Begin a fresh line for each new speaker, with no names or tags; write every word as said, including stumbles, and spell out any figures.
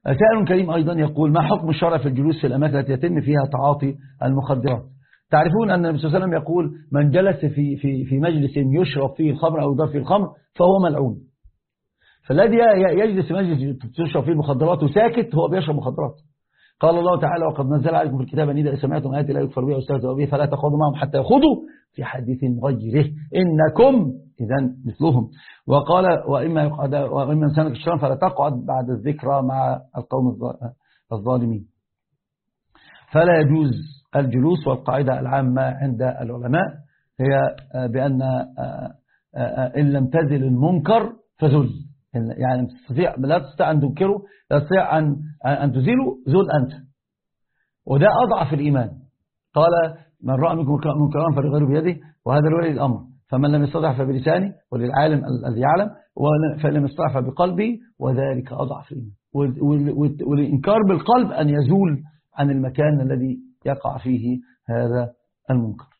سائل كريم أيضا يقول: ما حكم الشرع في الجلوس في الأماكن التي يتم فيها تعاطي المخدرات؟ تعرفون أن النبي صلى الله عليه وسلم يقول: من جلس في في في مجلس يشرب فيه الخمر أو يضرب فيه الخمر فهو ملعون. فالذي يجلس في مجلس تشرب فيه المخدرات وساكت هو بيشرب مخدرات. قال الله تعالى: وقد نزل عليكم في الكتاب أن إذا سمعتم آيات لا يكفر بها واستهزئوا بها فلا تقعدوا معهم حتى يخوضوا في حديث غيره إنكم إذن مثلهم. وقال: وإما يقعد وإما إنسانك الشيطان فلا تقعد بعد الذكرى مع القوم الظالمين. فلا يجوز الجلوس. والقاعدة العامة عند العلماء هي بأن إن لم تزل المنكر فزل، يعني تستطيع لا تستطيع أن تنكره، لا تستطيع أن أن تزيله، زل أنت. وده أضعف الإيمان. قال: من رأى منكم منكرا فليغيره بيده وهذا لولي الأمر، فمن لم يستطع فبلسانه وللعالم الذي يعلم، فإن لم يستطع فبقلبه وذلك أضعف الإيمان. والإنكار بالقلب أن يزول عن المكان الذي يقع فيه هذا المنكر.